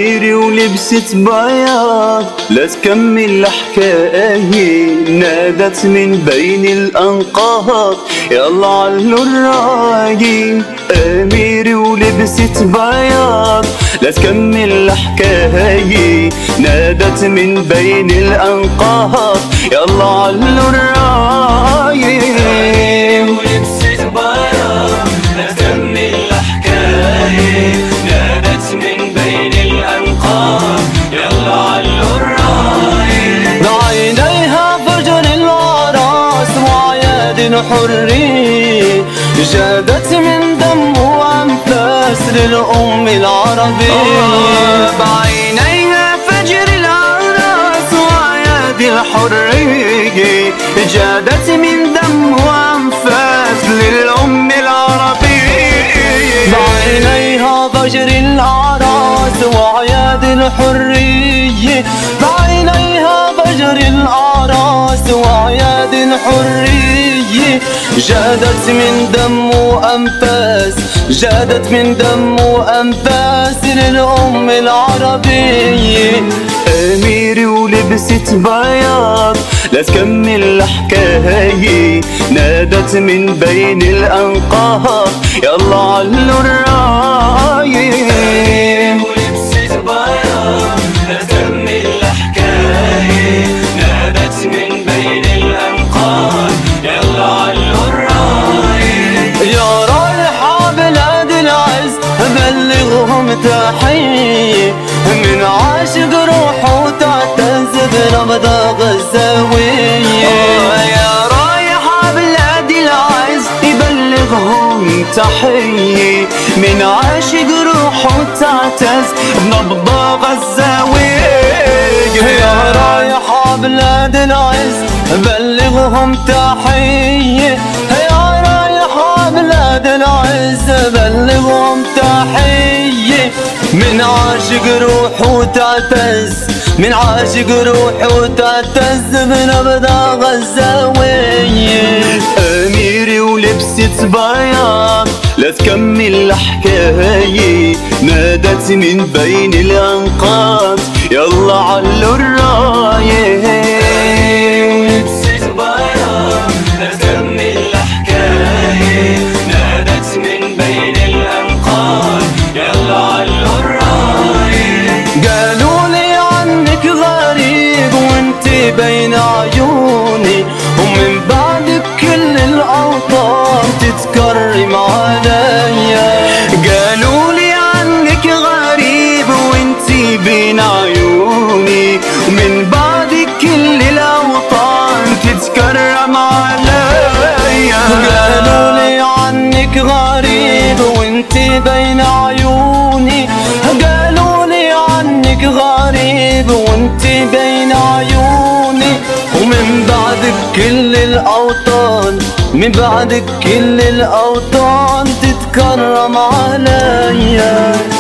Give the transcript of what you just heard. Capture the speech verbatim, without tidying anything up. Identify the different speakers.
Speaker 1: أميري ولبست بياض لا تكمل حكاية، نادت من بين الأنقاض يلا علو الراية. أميري ولبست بياض لا تكمل حكاية، نادت من بين الأنقاض يلا علو الراية.
Speaker 2: ولبست بياض لا تكمل حكاية، نادت من بين الأنقاض يلا علو الراية.
Speaker 1: بعينيها فجر العراس وعياد حرية، جادت من دم وأنفاس للأم العربية. بعينيها فجر العراس وعياد الحرية، جادت من دم وأنفاس للأم العربية. بعينيها فجر العراس وعياد الحرية، بعينيها فجر الأعراس وعياد الحرية، جادت من دم وأنفاس، جادت من دم وأنفاس للأم العربية. أميري ولبست بياض لا تكمل حكاية، نادت من بين الأنقاض يلا علو الراية.
Speaker 2: ولبست بياض لا تكمل حكاية، نادت من بين الأنقاض يلا علو الراية.
Speaker 1: يا رايحة بلاد العز بلغهم تحية، من عاشق روحه تعتز بنبض غزاوية. يا رايحة بلاد العز يبلغهم تحية، من عاشق روحه تعتز بنبض غزاوية. يا رايحة بلاد العز بلغهم تحية، يا رايحة بلاد العز بلغهم تحية، من عاشق روحه تعتز، من عاشق روحه تعتز بنبض غزاوية. أميري ولبست بياض لا تكمل حكاية، نادت من بين الأنقاض يلا علو الراية.
Speaker 2: ولبست بياض لا تكمل حكاية، نادت من بين الأنقاض يلا علو الراية.
Speaker 1: قالوا لي عنك غريب وانت بين عيوني، ومن بعدك كل الأوطان تتكرم عليا. قالوا لي عنك غريب وانت بين عيوني، ومن بعدك كل الأوطان تتكرم عليا. قالوا لي عنك غريب وانت بين عيوني، قالوا لي عنك غريب وانت بين عيوني، ومن بعدك كل الأوطان، من بعدك كل الأوطان تتكرم عليا.